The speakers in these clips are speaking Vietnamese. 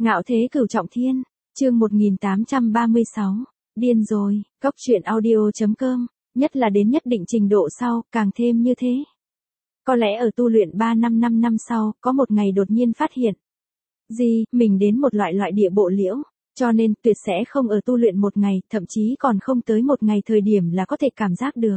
Ngạo thế cửu trọng thiên, chương 1836, điên rồi, cốc truyện audio.com, nhất là đến nhất định trình độ sau, càng thêm như thế. Có lẽ ở tu luyện 5 năm sau, có một ngày đột nhiên phát hiện. Mình đến một loại địa bộ liễu, cho nên tuyệt sẽ không ở tu luyện một ngày, thậm chí còn không tới một ngày thời điểm là có thể cảm giác được.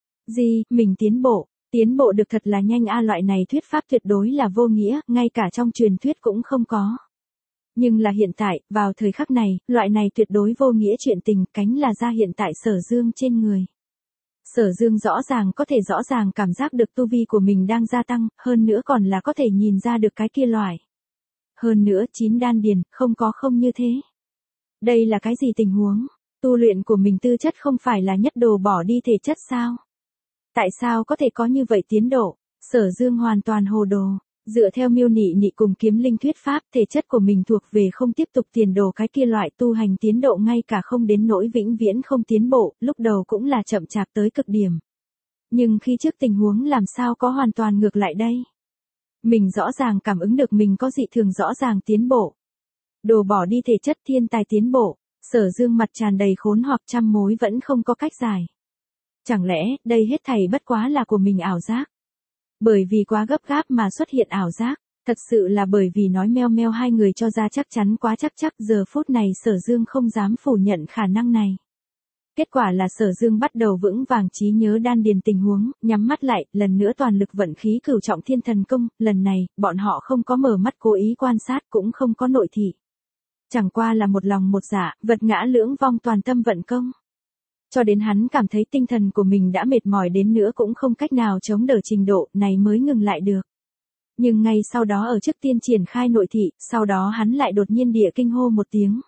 Mình tiến bộ được thật là nhanh loại này thuyết pháp tuyệt đối là vô nghĩa, ngay cả trong truyền thuyết cũng không có. Nhưng là hiện tại, vào thời khắc này, loại này tuyệt đối vô nghĩa chuyện tình cánh là ra hiện tại Sở Dương trên người. Sở Dương rõ ràng cảm giác được tu vi của mình đang gia tăng, hơn nữa còn là có thể nhìn ra được cái kia loại. Hơn nữa 9 đan điền, không như thế. Đây là cái gì tình huống? Tu luyện của mình tư chất không phải là nhất đồ bỏ đi thể chất sao? Tại sao có thể có như vậy tiến độ? Sở Dương hoàn toàn hồ đồ. Dựa theo Miêu Nị Nị cùng Kiếm Linh thuyết pháp, thể chất của mình thuộc về không tiếp tục tiền đồ cái kia loại tu hành tiến độ ngay cả không đến nỗi vĩnh viễn không tiến bộ, lúc đầu cũng là chậm chạp tới cực điểm. Nhưng khi trước tình huống làm sao có hoàn toàn ngược lại đây? Mình rõ ràng cảm ứng được mình có dị thường rõ ràng tiến bộ. Đồ bỏ đi thể chất thiên tài tiến bộ, Sở Dương mặt tràn đầy khốn hoặc trăm mối vẫn không có cách giải. Chẳng lẽ, đây hết thảy bất quá là của mình ảo giác? Bởi vì quá gấp gáp mà xuất hiện ảo giác, thật sự là bởi vì nói meo meo hai người cho ra chắc chắn quá chắc giờ phút này Sở Dương không dám phủ nhận khả năng này. Kết quả là Sở Dương bắt đầu vững vàng trí nhớ đan điền tình huống, nhắm mắt lại, lần nữa toàn lực vận khí cửu trọng thiên thần công, lần này, bọn họ không có mở mắt cố ý quan sát cũng không có nội thị. Chẳng qua là một lòng một dạ, vật ngã lưỡng vong toàn tâm vận công. Cho đến hắn cảm thấy tinh thần của mình đã mệt mỏi đến nữa cũng không cách nào chống đỡ trình độ này mới ngừng lại được. Nhưng ngay sau đó ở trước tiên triển khai nội thị, sau đó hắn lại đột nhiên địa kinh hô một tiếng.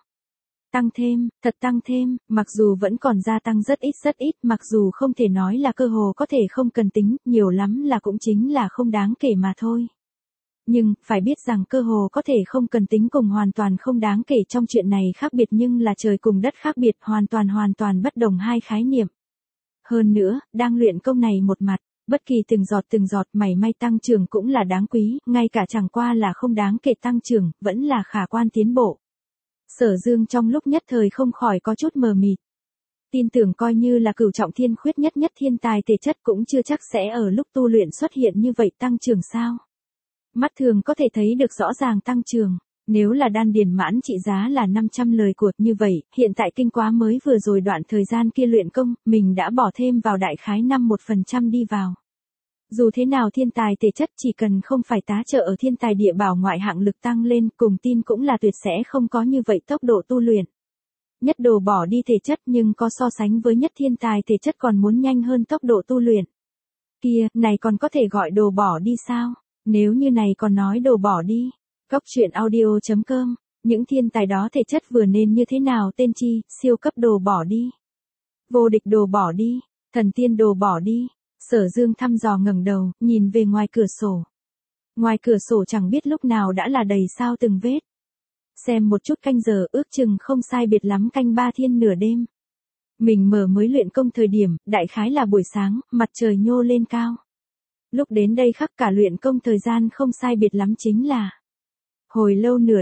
Tăng thêm, mặc dù vẫn còn gia tăng rất ít, mặc dù không thể nói là cơ hồ có thể không cần tính, nhiều lắm là cũng chính là không đáng kể mà thôi. Nhưng, phải biết rằng cơ hồ có thể không cần tính cùng hoàn toàn không đáng kể trong chuyện này khác biệt nhưng là trời cùng đất khác biệt hoàn toàn bất đồng hai khái niệm. Hơn nữa, đang luyện công này một mặt, bất kỳ từng giọt mảy may tăng trưởng cũng là đáng quý, ngay cả chẳng qua là không đáng kể tăng trưởng, vẫn là khả quan tiến bộ. Sở Dương trong lúc nhất thời không khỏi có chút mờ mịt. Tin tưởng coi như là cửu trọng thiên khuyết nhất thiên tài thể chất cũng chưa chắc sẽ ở lúc tu luyện xuất hiện như vậy tăng trưởng sao. Mắt thường có thể thấy được rõ ràng tăng trưởng, nếu là đan điền mãn trị giá là 500 lời của như vậy, hiện tại kinh quá mới vừa rồi đoạn thời gian kia luyện công, mình đã bỏ thêm vào đại khái 51% đi vào. Dù thế nào thiên tài thể chất chỉ cần không phải tá trợ ở thiên tài địa bảo ngoại hạng lực tăng lên cùng tin cũng là tuyệt sẽ không có như vậy tốc độ tu luyện. Nhất đồ bỏ đi thể chất nhưng có so sánh với nhất thiên tài thể chất còn muốn nhanh hơn tốc độ tu luyện. Kia, này còn có thể gọi đồ bỏ đi sao? Nếu như này còn nói đồ bỏ đi, cốc truyện audio.com, những thiên tài đó thể chất vừa nên như thế nào tên chi, siêu cấp đồ bỏ đi. Vô địch đồ bỏ đi, thần tiên đồ bỏ đi, Sở Dương thăm dò ngẩng đầu, nhìn về ngoài cửa sổ. Ngoài cửa sổ chẳng biết lúc nào đã là đầy sao từng vết. Xem một chút canh giờ ước chừng không sai biệt lắm canh 3 thiên nửa đêm. Mình mở mới luyện công thời điểm, đại khái là buổi sáng, mặt trời nhô lên cao. Lúc đến đây khắc cả luyện công thời gian không sai biệt lắm chính là hồi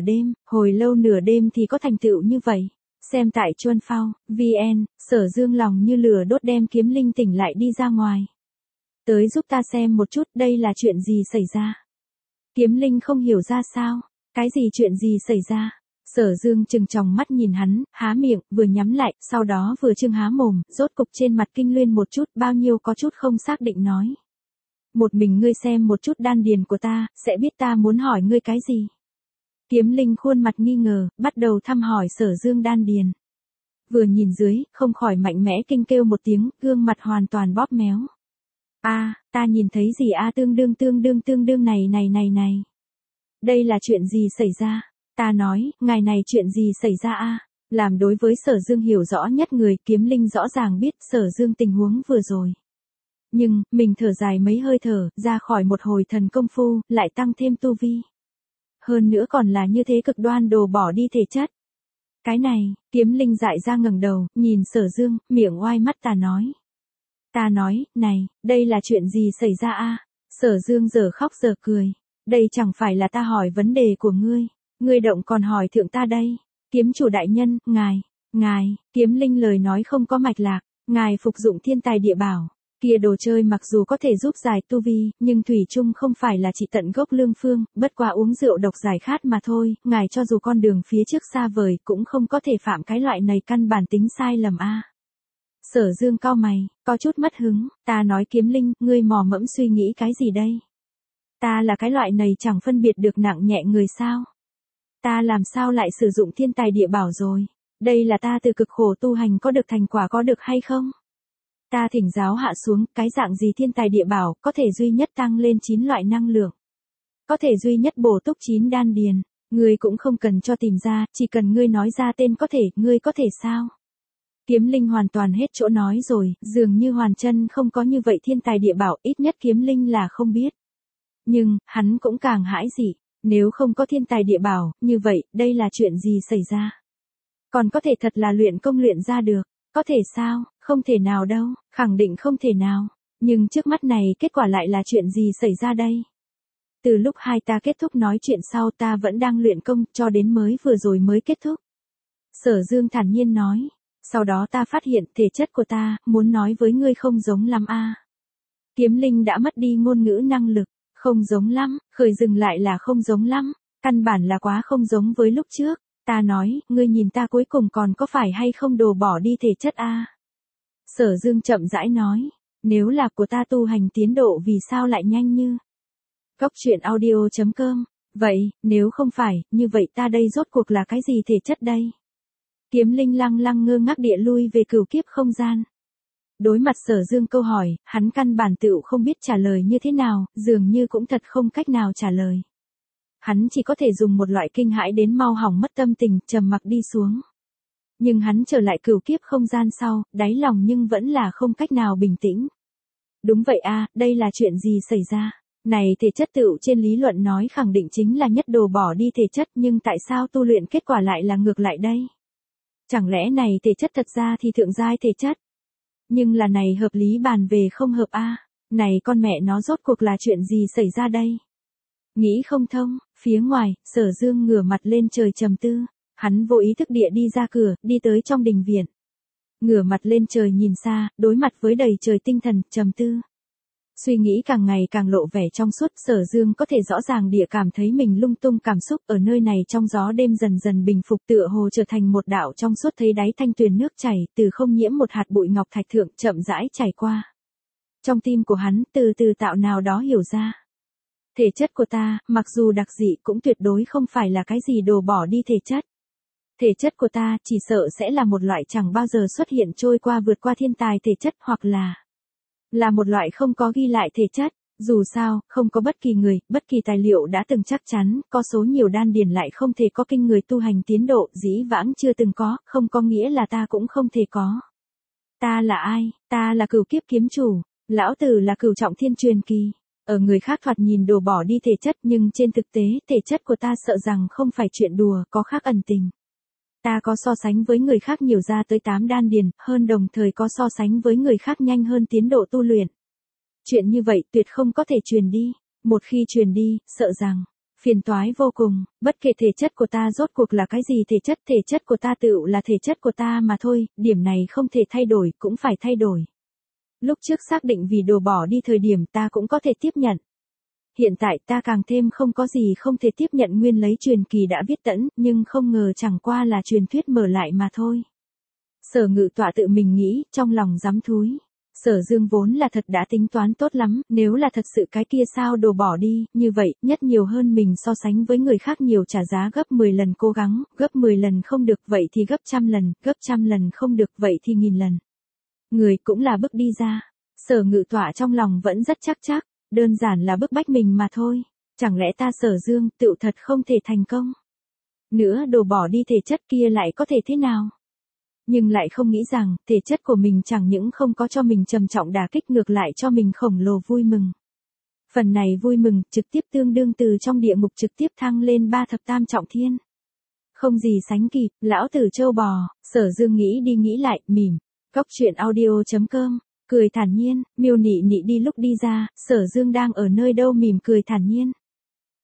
lâu nửa đêm thì có thành tựu như vậy. Xem tại Chuân Phao, VN, Sở Dương lòng như lửa đốt đem Kiếm Linh tỉnh lại đi ra ngoài. Tới giúp ta xem một chút đây là chuyện gì xảy ra. Kiếm Linh không hiểu ra sao, cái gì chuyện gì xảy ra. Sở Dương trừng tròng mắt nhìn hắn, há miệng, vừa nhắm lại, sau đó vừa trừng há mồm, rốt cục trên mặt kinh luyên một chút, bao nhiêu có chút không xác định nói. Một mình ngươi xem một chút đan điền của ta, sẽ biết ta muốn hỏi ngươi cái gì. Kiếm Linh khuôn mặt nghi ngờ, bắt đầu thăm hỏi Sở Dương đan điền. Vừa nhìn dưới, không khỏi mạnh mẽ kinh kêu một tiếng, gương mặt hoàn toàn bóp méo. Ta nhìn thấy gì tương đương này. Đây là chuyện gì xảy ra? Ta nói, ngài này chuyện gì xảy ra Làm đối với Sở Dương hiểu rõ nhất người, Kiếm Linh rõ ràng biết Sở Dương tình huống vừa rồi. Nhưng, mình thở dài mấy hơi thở, ra khỏi một hồi thần công phu, lại tăng thêm tu vi. Hơn nữa còn là như thế cực đoan đồ bỏ đi thể chất. Cái này, Kiếm Linh dại ra ngẩng đầu, nhìn Sở Dương, miệng oai mắt Ta nói, này, đây là chuyện gì xảy ra Sở Dương giờ khóc giờ cười. Đây chẳng phải là ta hỏi vấn đề của ngươi. Ngươi động còn hỏi thượng ta đây. Kiếm chủ đại nhân, ngài, kiếm linh lời nói không có mạch lạc, ngài phục dụng thiên tài địa bảo. Kia đồ chơi mặc dù có thể giúp giải tu vi, nhưng thủy chung không phải là trị tận gốc lương phương, bất quá uống rượu độc giải khát mà thôi, ngài cho dù con đường phía trước xa vời cũng không có thể phạm cái loại này căn bản tính sai lầm a. Sở Dương cau mày, có chút mất hứng, ta nói kiếm linh, ngươi mò mẫm suy nghĩ cái gì đây? Ta là cái loại này chẳng phân biệt được nặng nhẹ người sao? Ta làm sao lại sử dụng thiên tài địa bảo rồi? Đây là ta từ cực khổ tu hành có được thành quả có được hay không? Ta thỉnh giáo hạ xuống, cái dạng gì thiên tài địa bảo, có thể duy nhất tăng lên 9 loại năng lượng. Có thể duy nhất bổ túc 9 đan điền. Ngươi cũng không cần cho tìm ra, chỉ cần ngươi nói ra tên có thể, ngươi có thể sao? Kiếm linh hoàn toàn hết chỗ nói rồi, dường như hoàn chân không có như vậy thiên tài địa bảo, ít nhất kiếm linh là không biết. Nhưng, hắn cũng càng hãi dị, nếu không có thiên tài địa bảo, như vậy, đây là chuyện gì xảy ra? Còn có thể thật là luyện công luyện ra được, có thể sao, không thể nào đâu, khẳng định không thể nào. Nhưng trước mắt này kết quả lại là chuyện gì xảy ra đây? Từ lúc hai ta kết thúc nói chuyện sau ta vẫn đang luyện công, cho đến mới vừa rồi mới kết thúc. Sở Dương thản nhiên nói. Sau đó ta phát hiện thể chất của ta, muốn nói với ngươi không giống lắm a. Kiếm linh đã mất đi ngôn ngữ năng lực, không giống lắm, khởi dừng lại là không giống lắm, căn bản là quá không giống với lúc trước. Ta nói, ngươi nhìn ta cuối cùng còn có phải hay không đồ bỏ đi thể chất a? Sở Dương chậm rãi nói, nếu là của ta tu hành tiến độ vì sao lại nhanh như? Cốc truyện audio.com, vậy, nếu không phải, như vậy ta đây rốt cuộc là cái gì thể chất đây? Kiếm linh lăng lăng ngơ ngác địa lui về cửu kiếp không gian. Đối mặt Sở Dương câu hỏi, hắn căn bản tựu không biết trả lời như thế nào, dường như cũng thật không cách nào trả lời. Hắn chỉ có thể dùng một loại kinh hãi đến mau hỏng mất tâm tình, trầm mặc đi xuống. Nhưng hắn trở lại cửu kiếp không gian sau, đáy lòng nhưng vẫn là không cách nào bình tĩnh. Đúng vậy a, đây là chuyện gì xảy ra? Này thể chất tựu trên lý luận nói khẳng định chính là nhất đồ bỏ đi thể chất, nhưng tại sao tu luyện kết quả lại là ngược lại đây? Chẳng lẽ này thể chất thật ra thì thượng giai thể chất? Nhưng là này hợp lý bàn về không hợp a. Này con mẹ nó rốt cuộc là chuyện gì xảy ra đây? Nghĩ không thông, phía ngoài, Sở Dương ngửa mặt lên trời trầm tư. Hắn vô ý thức địa đi ra cửa, đi tới trong đình viện. Ngửa mặt lên trời nhìn xa, đối mặt với đầy trời tinh thần, trầm tư. Suy nghĩ càng ngày càng lộ vẻ trong suốt, Sở Dương có thể rõ ràng địa cảm thấy mình lung tung cảm xúc ở nơi này trong gió đêm dần dần bình phục, tựa hồ trở thành một đạo trong suốt thấy đáy thanh tuyền nước chảy, từ không nhiễm một hạt bụi ngọc thạch thượng chậm rãi chảy qua. Trong tim của hắn từ từ tạo nào đó hiểu ra. Thể chất của ta, mặc dù đặc dị cũng tuyệt đối không phải là cái gì đồ bỏ đi thể chất. Thể chất của ta chỉ sợ sẽ là một loại chẳng bao giờ xuất hiện trôi qua vượt qua thiên tài thể chất, hoặc là một loại không có ghi lại thể chất. Dù sao, không có bất kỳ người, bất kỳ tài liệu đã từng chắc chắn, có số nhiều đan điền lại không thể có kinh người tu hành tiến độ, dĩ vãng chưa từng có, không có nghĩa là ta cũng không thể có. Ta là ai? Ta là cửu kiếp kiếm chủ, lão tử là cửu trọng thiên truyền kỳ. Ở người khác thoạt nhìn đồ bỏ đi thể chất, nhưng trên thực tế, thể chất của ta sợ rằng không phải chuyện đùa, có khác ẩn tình. Ta có so sánh với người khác nhiều ra tới 8 đan điền, hơn đồng thời có so sánh với người khác nhanh hơn tiến độ tu luyện. Chuyện như vậy tuyệt không có thể truyền đi, một khi truyền đi, sợ rằng phiền toái vô cùng. Bất kể thể chất của ta rốt cuộc là cái gì thể chất của ta tựu là thể chất của ta mà thôi, điểm này không thể thay đổi, cũng phải thay đổi. Lúc trước xác định vì đồ bỏ đi thời điểm ta cũng có thể tiếp nhận. Hiện tại ta càng thêm không có gì không thể tiếp nhận, nguyên lấy truyền kỳ đã viết tẫn, nhưng không ngờ chẳng qua là truyền thuyết mở lại mà thôi. Sở Ngự Tọa tự mình nghĩ, trong lòng dám thúi. Sở Dương vốn là thật đã tính toán tốt lắm, nếu là thật sự cái kia sao đồ bỏ đi, như vậy, nhất nhiều hơn mình so sánh với người khác nhiều trả giá gấp 10 lần cố gắng, gấp 10 lần không được vậy thì gấp trăm lần, gấp trăm lần không được vậy thì nghìn lần. Người cũng là bước đi ra. Sở Ngự Tọa trong lòng vẫn rất chắc, đơn giản là bức bách mình mà thôi. Chẳng lẽ ta Sở Dương tựu thật không thể thành công? Nữa đồ bỏ đi thể chất kia lại có thể thế nào? Nhưng lại không nghĩ rằng, thể chất của mình chẳng những không có cho mình trầm trọng đả kích, ngược lại cho mình khổng lồ vui mừng. Phần này vui mừng, trực tiếp tương đương từ trong địa ngục trực tiếp thăng lên 3 thập tam trọng thiên. Không gì sánh kịp, lão tử trâu bò. Sở Dương nghĩ đi nghĩ lại, mỉm. Cốc truyện audio.com, cười thản nhiên, Miêu Nị Nị đi lúc đi ra, Sở Dương đang ở nơi đâu mỉm cười thản nhiên.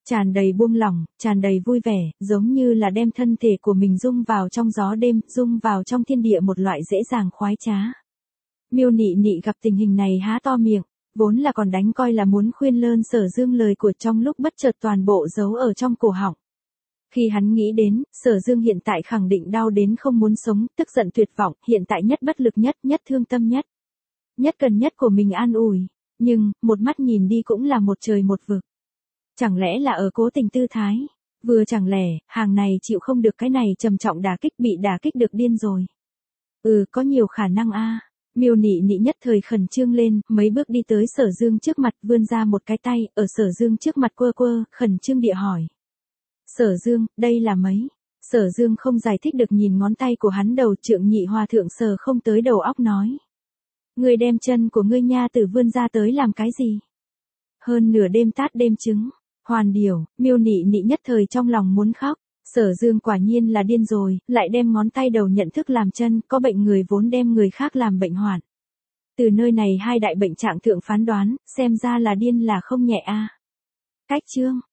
Tràn đầy buông lỏng, tràn đầy vui vẻ, giống như là đem thân thể của mình rung vào trong gió đêm, rung vào trong thiên địa một loại dễ dàng khoái trá. Miêu Nị Nị gặp tình hình này há to miệng, vốn là còn đánh coi là muốn khuyên lơn Sở Dương lời của trong lúc bất chợt toàn bộ giấu ở trong cổ họng. Khi hắn nghĩ đến, Sở Dương hiện tại khẳng định đau đến không muốn sống, tức giận tuyệt vọng, hiện tại nhất bất lực nhất, nhất thương tâm nhất. Nhất cần nhất của mình an ủi, nhưng, một mắt nhìn đi cũng là một trời một vực. Chẳng lẽ là ở cố tình tư thái, vừa chẳng lẽ, hàng này chịu không được cái này trầm trọng đả kích bị đả kích được điên rồi. Có nhiều khả năng a. Miêu Nị Nị nhất thời khẩn trương lên, mấy bước đi tới Sở Dương trước mặt vươn ra một cái tay, ở Sở Dương trước mặt quơ quơ, khẩn trương địa hỏi. Sở Dương, đây là mấy? Sở Dương không giải thích được nhìn ngón tay của hắn đầu Trượng Nhị Hòa thượng sờ không tới đầu óc nói. Ngươi đem chân của ngươi nha tử vươn ra tới làm cái gì? Hơn nửa đêm tát đêm trứng. Hoàn điều, Miêu Nị Nị nhất thời trong lòng muốn khóc. Sở Dương quả nhiên là điên rồi, lại đem ngón tay đầu nhận thức làm chân, có bệnh người vốn đem người khác làm bệnh hoạn. Từ nơi này hai đại bệnh trạng thượng phán đoán, xem ra là điên là không nhẹ a. Cách chương